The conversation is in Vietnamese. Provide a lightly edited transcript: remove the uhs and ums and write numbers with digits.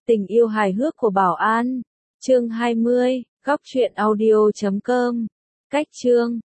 Tình yêu hài hước của Bảo An. Chương 20, góc truyện audio.com. Cách chương